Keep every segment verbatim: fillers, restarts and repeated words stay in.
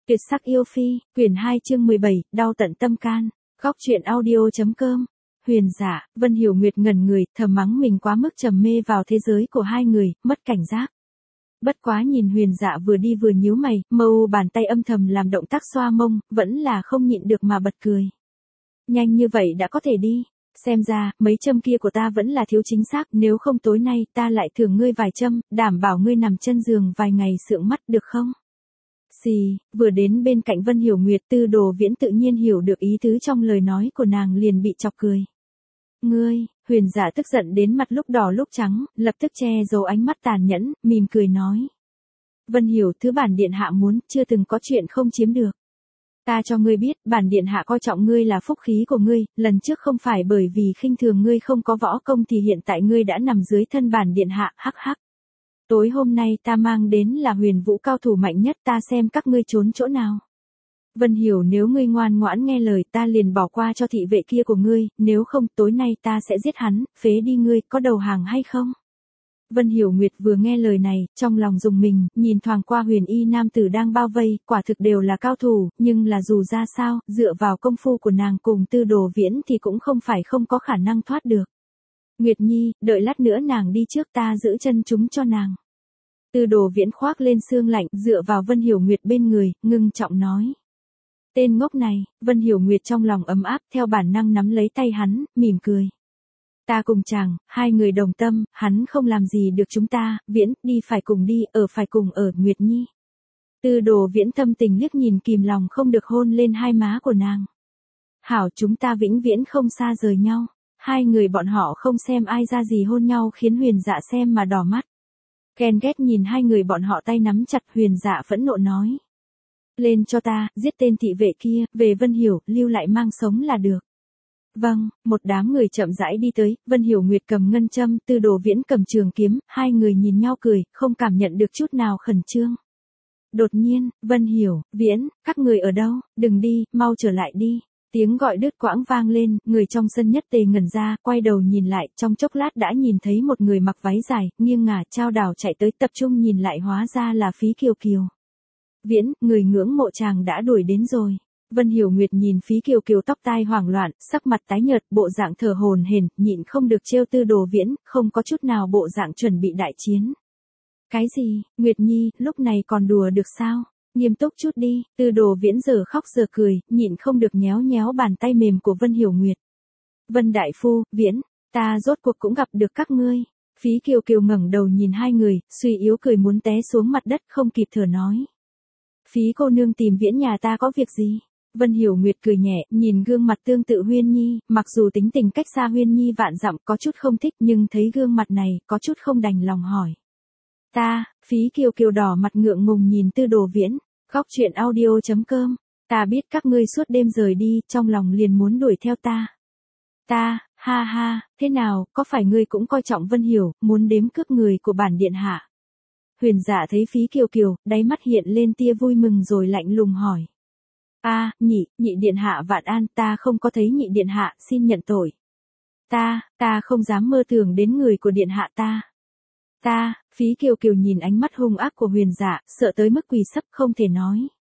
Tuyệt sắc yêu phi, quyển hai chương mười bảy, đau tận tâm can. Góc truyện audio.com. Huyền Dạ, Vân Hiểu Nguyệt ngẩn người, thầm mắng mình quá mức trầm mê vào thế giới của hai người, mất cảnh giác. Bất quá nhìn Huyền Dạ vừa đi vừa nhíu mày, mâu bàn tay âm thầm làm động tác xoa mông, vẫn là không nhịn được mà bật cười. Nhanh như vậy đã có thể đi. Xem ra, mấy châm kia của ta vẫn là thiếu chính xác, nếu không tối nay ta lại thưởng ngươi vài châm, đảm bảo ngươi nằm chân giường vài ngày sượng mắt được không? Xì, vừa đến bên cạnh Vân Hiểu Nguyệt, Tư Đồ Viễn tự nhiên hiểu được ý tứ trong lời nói của nàng, liền bị chọc cười. Ngươi, Huyền Dạ tức giận đến mặt lúc đỏ lúc trắng, lập tức che giấu ánh mắt tàn nhẫn, mỉm cười nói. Vân Hiểu, thứ bản điện hạ muốn, chưa từng có chuyện không chiếm được. Ta cho ngươi biết, bản điện hạ coi trọng ngươi là phúc khí của ngươi, lần trước không phải bởi vì khinh thường ngươi không có võ công thì hiện tại ngươi đã nằm dưới thân bản điện hạ, hắc hắc. Tối hôm nay ta mang đến là huyền vũ cao thủ mạnh nhất, ta xem các ngươi trốn chỗ nào. Vân Hiểu, nếu ngươi ngoan ngoãn nghe lời ta liền bỏ qua cho thị vệ kia của ngươi, nếu không tối nay ta sẽ giết hắn, phế đi ngươi, có đầu hàng hay không? Vân Hiểu Nguyệt vừa nghe lời này, trong lòng rùng mình, nhìn thoáng qua huyền y nam tử đang bao vây, quả thực đều là cao thủ, nhưng là dù ra sao, dựa vào công phu của nàng cùng Tư Đồ Viễn thì cũng không phải không có khả năng thoát được. Nguyệt Nhi, đợi lát nữa nàng đi trước ta giữ chân chúng cho nàng. Tư Đồ Viễn khoác lên xương lạnh, dựa vào Vân Hiểu Nguyệt bên người, ngưng trọng nói. Tên ngốc này, Vân Hiểu Nguyệt trong lòng ấm áp, theo bản năng nắm lấy tay hắn, mỉm cười. Ta cùng chàng, hai người đồng tâm, hắn không làm gì được chúng ta, Viễn, đi phải cùng đi, ở phải cùng ở, Nguyệt Nhi. Tư Đồ Viễn thâm tình liếc nhìn kìm lòng không được hôn lên hai má của nàng. Hảo, chúng ta vĩnh viễn không xa rời nhau. Hai người bọn họ không xem ai ra gì hôn nhau khiến Huyền Dạ xem mà đỏ mắt. Ghen ghét nhìn hai người bọn họ tay nắm chặt, Huyền Dạ phẫn nộ nói. Lên cho ta, giết tên thị vệ kia, về Vân Hiểu, lưu lại mang sống là được. Vâng, một đám người chậm rãi đi tới, Vân Hiểu Nguyệt cầm ngân châm, Tư Đồ Viễn cầm trường kiếm, hai người nhìn nhau cười, không cảm nhận được chút nào khẩn trương. Đột nhiên, Vân Hiểu, Viễn, các người ở đâu, đừng đi, mau trở lại đi. Tiếng gọi đứt quãng vang lên, người trong sân nhất tề ngẩn ra, quay đầu nhìn lại, trong chốc lát đã nhìn thấy một người mặc váy dài, nghiêng ngả trao đảo chạy tới, tập trung nhìn lại hóa ra là Phí Kiều Kiều. Viễn, người ngưỡng mộ chàng đã đuổi đến rồi. Vân Hiểu Nguyệt nhìn Phí Kiều Kiều tóc tai hoảng loạn, sắc mặt tái nhợt, bộ dạng thở hổn hển, nhịn không được trêu Tư Đồ Viễn, không có chút nào bộ dạng chuẩn bị đại chiến. Cái gì, Nguyệt Nhi, lúc này còn đùa được sao? Nghiêm túc chút đi, Tư Đồ Viễn giờ khóc giờ cười, nhịn không được nhéo nhéo bàn tay mềm của Vân Hiểu Nguyệt. Vân Đại Phu, Viễn, ta rốt cuộc cũng gặp được các ngươi. Phí Kiều Kiều ngẩng đầu nhìn hai người, suy yếu cười muốn té xuống mặt đất không kịp thở nói. Phí cô nương tìm Viễn nhà ta có việc gì? Vân Hiểu Nguyệt cười nhẹ, nhìn gương mặt tương tự Huyên Nhi, mặc dù tính tình cách xa Huyên Nhi vạn dặm có chút không thích nhưng thấy gương mặt này, có chút không đành lòng hỏi. Ta, Phí Kiều Kiều đỏ mặt ngượng ngùng nhìn Tư Đồ Viễn, góc truyện audio.com, ta biết các ngươi suốt đêm rời đi, trong lòng liền muốn đuổi theo ta. Ta, ha ha, thế nào, có phải ngươi cũng coi trọng Vân Hiểu, muốn đếm cướp người của bản điện hạ? Huyền Dạ thấy Phí Kiều Kiều, đáy mắt hiện lên tia vui mừng rồi lạnh lùng hỏi. A, à, nhị, nhị điện hạ vạn an, ta không có thấy nhị điện hạ, xin nhận tội. Ta, ta không dám mơ tưởng đến người của điện hạ ta. Ta, Phí Kiều Kiều nhìn ánh mắt hung ác của Huyền Dạ, sợ tới mức quỳ sấp không thể nói.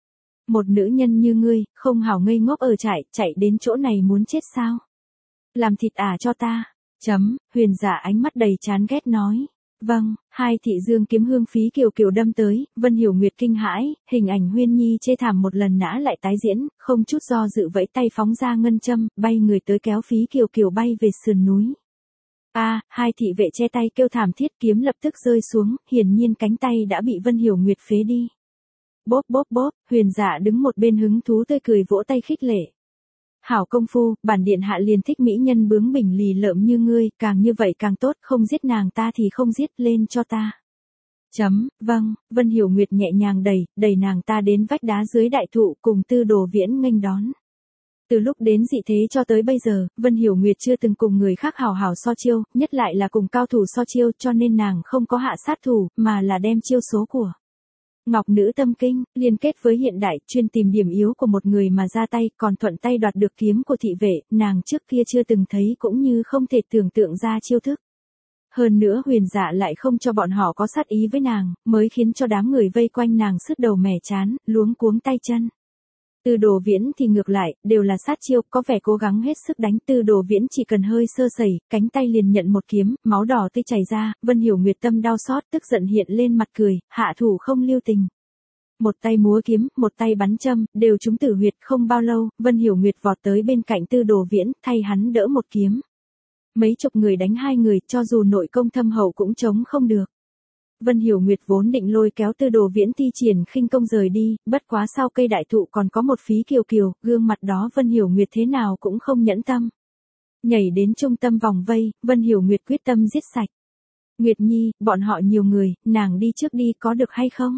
Một nữ nhân như ngươi, không hảo ngây ngốc ở trại, chạy đến chỗ này muốn chết sao? Làm thịt ả cho ta. Chấm, Huyền Dạ ánh mắt đầy chán ghét nói. Vâng, hai thị dương kiếm hương Phí Kiều Kiều đâm tới, Vân Hiểu Nguyệt kinh hãi, hình ảnh Huyên Nhi chê thảm một lần nã lại tái diễn, không chút do dự vẫy tay phóng ra ngân châm, bay người tới kéo Phí Kiều Kiều bay về sườn núi. A, à, hai thị vệ che tay kêu thảm thiết, kiếm lập tức rơi xuống, hiển nhiên cánh tay đã bị Vân Hiểu Nguyệt phế đi. Bốp bốp bốp, Huyền Dạ đứng một bên hứng thú tươi cười vỗ tay khích lệ. Hảo công phu, bản điện hạ liền thích mỹ nhân bướng bỉnh lì lợm như ngươi, càng như vậy càng tốt, không giết nàng ta thì không giết, lên cho ta. Chấm, vâng, Vân Hiểu Nguyệt nhẹ nhàng đẩy, đẩy nàng ta đến vách đá dưới đại thụ cùng Tư Đồ Viễn nghênh đón. Từ lúc đến dị thế cho tới bây giờ, Vân Hiểu Nguyệt chưa từng cùng người khác hào hào so chiêu, nhất lại là cùng cao thủ so chiêu, cho nên nàng không có hạ sát thủ, mà là đem chiêu số của Ngọc Nữ Tâm Kinh, liên kết với hiện đại, chuyên tìm điểm yếu của một người mà ra tay, còn thuận tay đoạt được kiếm của thị vệ, nàng trước kia chưa từng thấy cũng như không thể tưởng tượng ra chiêu thức. Hơn nữa Huyền Dạ lại không cho bọn họ có sát ý với nàng, mới khiến cho đám người vây quanh nàng sứt đầu mẻ chán, luống cuống tay chân. Tư Đồ Viễn thì ngược lại, đều là sát chiêu, có vẻ cố gắng hết sức đánh. Tư Đồ Viễn chỉ cần hơi sơ sẩy, cánh tay liền nhận một kiếm, máu đỏ tươi chảy ra, Vân Hiểu Nguyệt tâm đau xót, tức giận hiện lên mặt cười, hạ thủ không lưu tình. Một tay múa kiếm, một tay bắn châm, đều trúng tử huyệt. Không bao lâu, Vân Hiểu Nguyệt vọt tới bên cạnh Tư Đồ Viễn, thay hắn đỡ một kiếm. Mấy chục người đánh hai người, cho dù nội công thâm hậu cũng chống không được. Vân Hiểu Nguyệt vốn định lôi kéo Tư Đồ Viễn thi triển khinh công rời đi, bất quá sau cây đại thụ còn có một Phí Kiều Kiều, gương mặt đó Vân Hiểu Nguyệt thế nào cũng không nhẫn tâm. Nhảy đến trung tâm vòng vây, Vân Hiểu Nguyệt quyết tâm giết sạch. Nguyệt Nhi, bọn họ nhiều người, nàng đi trước đi có được hay không?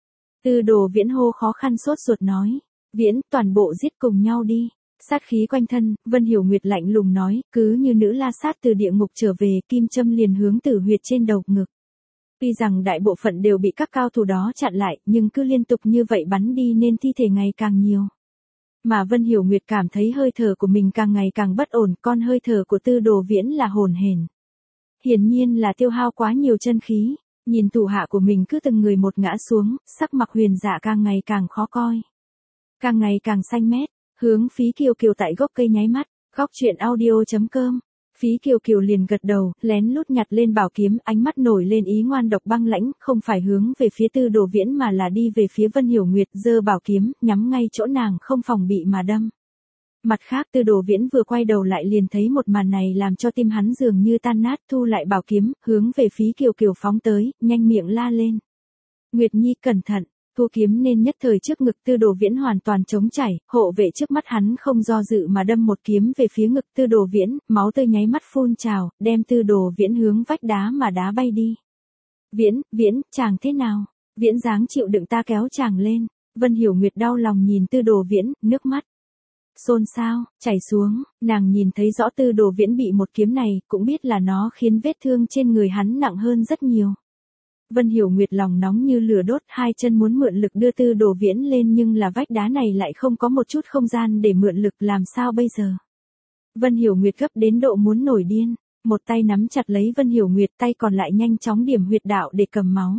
Tư Đồ Viễn hô khó khăn sốt ruột nói. Viễn, toàn bộ giết cùng nhau đi. Sát khí quanh thân, Vân Hiểu Nguyệt lạnh lùng nói, cứ như nữ la sát từ địa ngục trở về, kim châm liền hướng tử huyệt trên đầu ngực. Tuy rằng đại bộ phận đều bị các cao thủ đó chặn lại, nhưng cứ liên tục như vậy bắn đi nên thi thể ngày càng nhiều. Mà Vân Hiểu Nguyệt cảm thấy hơi thở của mình càng ngày càng bất ổn, con hơi thở của Tư Đồ Viễn là hồn hển. Hiển nhiên là tiêu hao quá nhiều chân khí, nhìn thủ hạ của mình cứ từng người một ngã xuống, sắc mặt Huyền Dạ càng ngày càng khó coi. Càng ngày càng xanh mét, hướng Phí Kiều Kiều tại gốc cây nháy mắt, góc truyện audio chấm com. Phí Kiều Kiều liền gật đầu, lén lút nhặt lên bảo kiếm, ánh mắt nổi lên ý ngoan độc băng lãnh, không phải hướng về phía Tư Đồ Viễn mà là đi về phía Vân Hiểu Nguyệt, giơ bảo kiếm, nhắm ngay chỗ nàng không phòng bị mà đâm. Mặt khác Tư Đồ Viễn vừa quay đầu lại liền thấy một màn này làm cho tim hắn dường như tan nát, thu lại bảo kiếm, hướng về Phí Kiều Kiều phóng tới, nhanh miệng la lên. Nguyệt Nhi cẩn thận. Thu kiếm nên nhất thời trước ngực Tư Đồ Viễn hoàn toàn trống chảy, hộ vệ trước mắt hắn không do dự mà đâm một kiếm về phía ngực Tư Đồ Viễn, máu tươi nháy mắt phun trào, đem Tư Đồ Viễn hướng vách đá mà đá bay đi. Viễn, Viễn, chàng thế nào? Viễn dáng chịu đựng ta kéo chàng lên. Vân Hiểu Nguyệt đau lòng nhìn Tư Đồ Viễn, nước mắt xôn xao, chảy xuống, nàng nhìn thấy rõ Tư Đồ Viễn bị một kiếm này, cũng biết là nó khiến vết thương trên người hắn nặng hơn rất nhiều. Vân Hiểu Nguyệt lòng nóng như lửa đốt, hai chân muốn mượn lực đưa Tư Đồ Viễn lên nhưng là vách đá này lại không có một chút không gian để mượn lực, làm sao bây giờ? Vân Hiểu Nguyệt gấp đến độ muốn nổi điên, một tay nắm chặt lấy Vân Hiểu Nguyệt, tay còn lại nhanh chóng điểm huyệt đạo để cầm máu.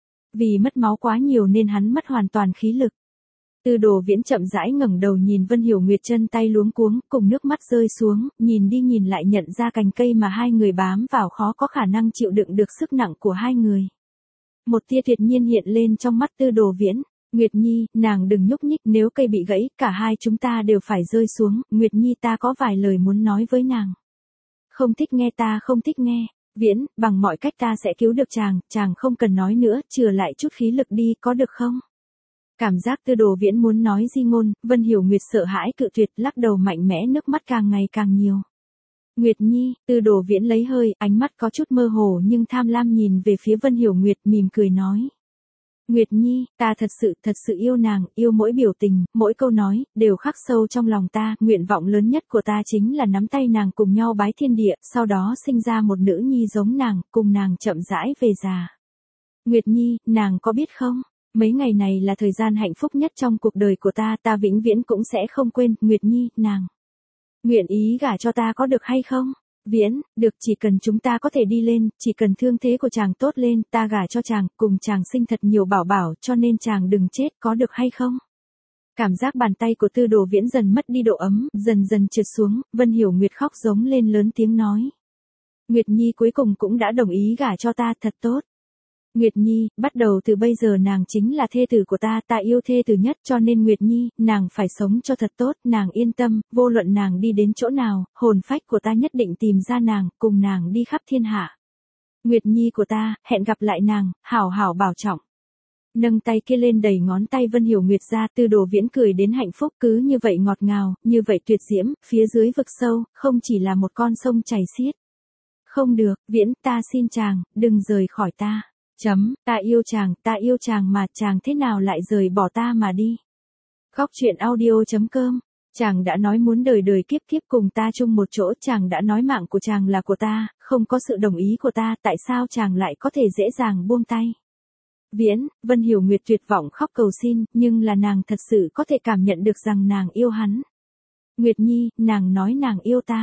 Vì mất máu quá nhiều nên hắn mất hoàn toàn khí lực. Tư Đồ Viễn chậm rãi ngẩng đầu nhìn Vân Hiểu Nguyệt, chân tay luống cuống, cùng nước mắt rơi xuống, nhìn đi nhìn lại nhận ra cành cây mà hai người bám vào khó có khả năng chịu đựng được sức nặng của hai người. Một tia tuyệt nhiên hiện lên trong mắt Tư Đồ Viễn. Nguyệt Nhi, nàng đừng nhúc nhích, nếu cây bị gãy, cả hai chúng ta đều phải rơi xuống. Nguyệt Nhi, ta có vài lời muốn nói với nàng. Không thích nghe, ta không thích nghe. Viễn, bằng mọi cách ta sẽ cứu được chàng, chàng không cần nói nữa, chừa lại chút khí lực đi, có được không? Cảm giác Tư Đồ Viễn muốn nói di ngôn, Vân Hiểu Nguyệt sợ hãi cự tuyệt, lắc đầu mạnh mẽ, nước mắt càng ngày càng nhiều. Nguyệt Nhi, Tư Đồ Viễn lấy hơi, ánh mắt có chút mơ hồ nhưng tham lam nhìn về phía Vân Hiểu Nguyệt, mỉm cười nói. Nguyệt Nhi, ta thật sự, thật sự yêu nàng, yêu mỗi biểu tình, mỗi câu nói, đều khắc sâu trong lòng ta, nguyện vọng lớn nhất của ta chính là nắm tay nàng cùng nhau bái thiên địa, sau đó sinh ra một nữ nhi giống nàng, cùng nàng chậm rãi về già. Nguyệt Nhi, nàng có biết không? Mấy ngày này là thời gian hạnh phúc nhất trong cuộc đời của ta, ta vĩnh viễn cũng sẽ không quên, Nguyệt Nhi, nàng. Nguyện ý gả cho ta có được hay không? Viễn, được, chỉ cần chúng ta có thể đi lên, chỉ cần thương thế của chàng tốt lên, ta gả cho chàng, cùng chàng sinh thật nhiều bảo bảo, cho nên chàng đừng chết, có được hay không? Cảm giác bàn tay của Tư Đồ Viễn dần mất đi độ ấm, dần dần trượt xuống, Vân Hiểu Nguyệt khóc giống lên lớn tiếng nói. Nguyệt Nhi cuối cùng cũng đã đồng ý gả cho ta, thật tốt. Nguyệt Nhi, bắt đầu từ bây giờ nàng chính là thê tử của ta, ta yêu thê tử nhất, cho nên Nguyệt Nhi, nàng phải sống cho thật tốt, nàng yên tâm, vô luận nàng đi đến chỗ nào, hồn phách của ta nhất định tìm ra nàng, cùng nàng đi khắp thiên hạ. Nguyệt Nhi của ta, hẹn gặp lại nàng, hảo hảo bảo trọng. Nâng tay kia lên đẩy ngón tay Vân Hiểu Nguyệt ra, Tư Đồ Viễn cười đến hạnh phúc, cứ như vậy ngọt ngào, như vậy tuyệt diễm, phía dưới vực sâu, không chỉ là một con sông chảy xiết. Không được, Viễn, ta xin chàng, đừng rời khỏi ta. Chấm, ta yêu chàng, ta yêu chàng mà chàng thế nào lại rời bỏ ta mà đi. Góc truyện audio chấm com. Chàng đã nói muốn đời đời kiếp kiếp cùng ta chung một chỗ, chàng đã nói mạng của chàng là của ta, không có sự đồng ý của ta, tại sao chàng lại có thể dễ dàng buông tay. Viễn, Vân Hiểu Nguyệt tuyệt vọng khóc cầu xin, nhưng là nàng thật sự có thể cảm nhận được rằng nàng yêu hắn. Nguyệt Nhi, nàng nói nàng yêu ta.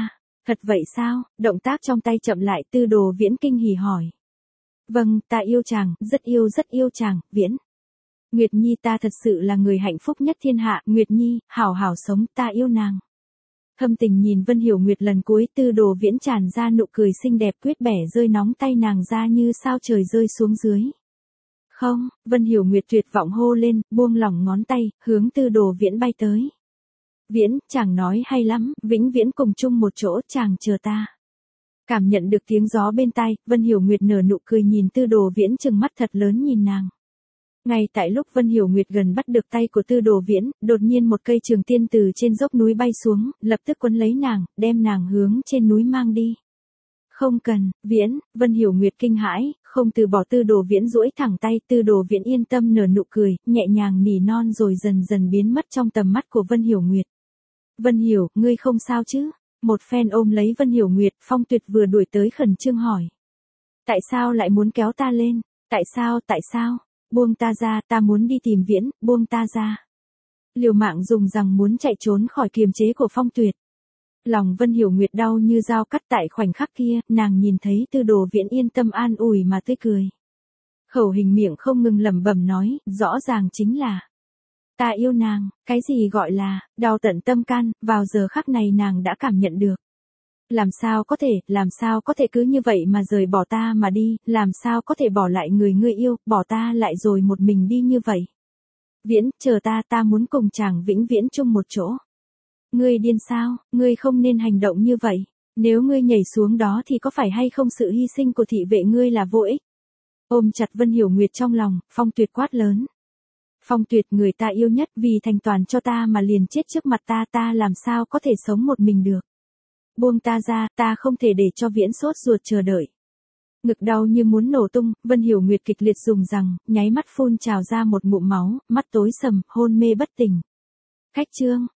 Thật vậy sao? Động tác trong tay chậm lại, Tư Đồ Viễn kinh hỉ hỏi. Vâng, ta yêu chàng, rất yêu rất yêu chàng, Viễn. Nguyệt Nhi ta thật sự là người hạnh phúc nhất thiên hạ, Nguyệt Nhi, hảo hảo sống, ta yêu nàng. Thâm tình nhìn Vân Hiểu Nguyệt lần cuối, Tư Đồ Viễn tràn ra nụ cười xinh đẹp, quyết bẻ rơi nóng tay nàng ra như sao trời rơi xuống dưới. Không, Vân Hiểu Nguyệt tuyệt vọng hô lên, buông lỏng ngón tay, hướng Tư Đồ Viễn bay tới. Viễn, chàng nói hay lắm, vĩnh viễn cùng chung một chỗ, chàng chờ ta. Cảm nhận được tiếng gió bên tai, Vân Hiểu Nguyệt nở nụ cười nhìn Tư Đồ Viễn trừng mắt thật lớn nhìn nàng. Ngay tại lúc Vân Hiểu Nguyệt gần bắt được tay của Tư Đồ Viễn, đột nhiên một cây trường tiên từ trên dốc núi bay xuống, lập tức quấn lấy nàng, đem nàng hướng trên núi mang đi. Không cần, Viễn, Vân Hiểu Nguyệt kinh hãi, không từ bỏ Tư Đồ Viễn duỗi thẳng tay, Tư Đồ Viễn yên tâm nở nụ cười, nhẹ nhàng nỉ non rồi dần dần biến mất trong tầm mắt của Vân Hiểu Nguyệt. Vân Hiểu, ngươi không sao chứ? Một phen ôm lấy Vân Hiểu Nguyệt, Phong Tuyệt vừa đuổi tới khẩn trương hỏi. Tại sao lại muốn kéo ta lên? Tại sao, tại sao? Buông ta ra, ta muốn đi tìm Viễn, buông ta ra. Liều mạng dùng rằng muốn chạy trốn khỏi kiềm chế của Phong Tuyệt. Lòng Vân Hiểu Nguyệt đau như dao cắt, tại khoảnh khắc kia, nàng nhìn thấy Tư Đồ Viễn yên tâm an ủi mà tươi cười. Khẩu hình miệng không ngừng lẩm bẩm nói, rõ ràng chính là ta yêu nàng, cái gì gọi là đau tận tâm can, vào giờ khắc này nàng đã cảm nhận được. Làm sao có thể, làm sao có thể cứ như vậy mà rời bỏ ta mà đi, làm sao có thể bỏ lại người ngươi yêu, bỏ ta lại rồi một mình đi như vậy. Viễn, chờ ta, ta muốn cùng chàng vĩnh viễn chung một chỗ. Ngươi điên sao, ngươi không nên hành động như vậy, nếu ngươi nhảy xuống đó thì có phải hay không sự hy sinh của thị vệ ngươi là vô ích. Ôm chặt Vân Hiểu Nguyệt trong lòng, Phong Tuyệt quát lớn. Phong Tuyệt, người ta yêu nhất, vì thành toàn cho ta mà liền chết trước mặt ta, ta làm sao có thể sống một mình được. Buông ta ra, ta không thể để cho Viễn sốt ruột chờ đợi. Ngực đau như muốn nổ tung, Vân Hiểu Nguyệt kịch liệt dùng rằng, nháy mắt phun trào ra một ngụm máu, mắt tối sầm, hôn mê bất tỉnh. Cách chương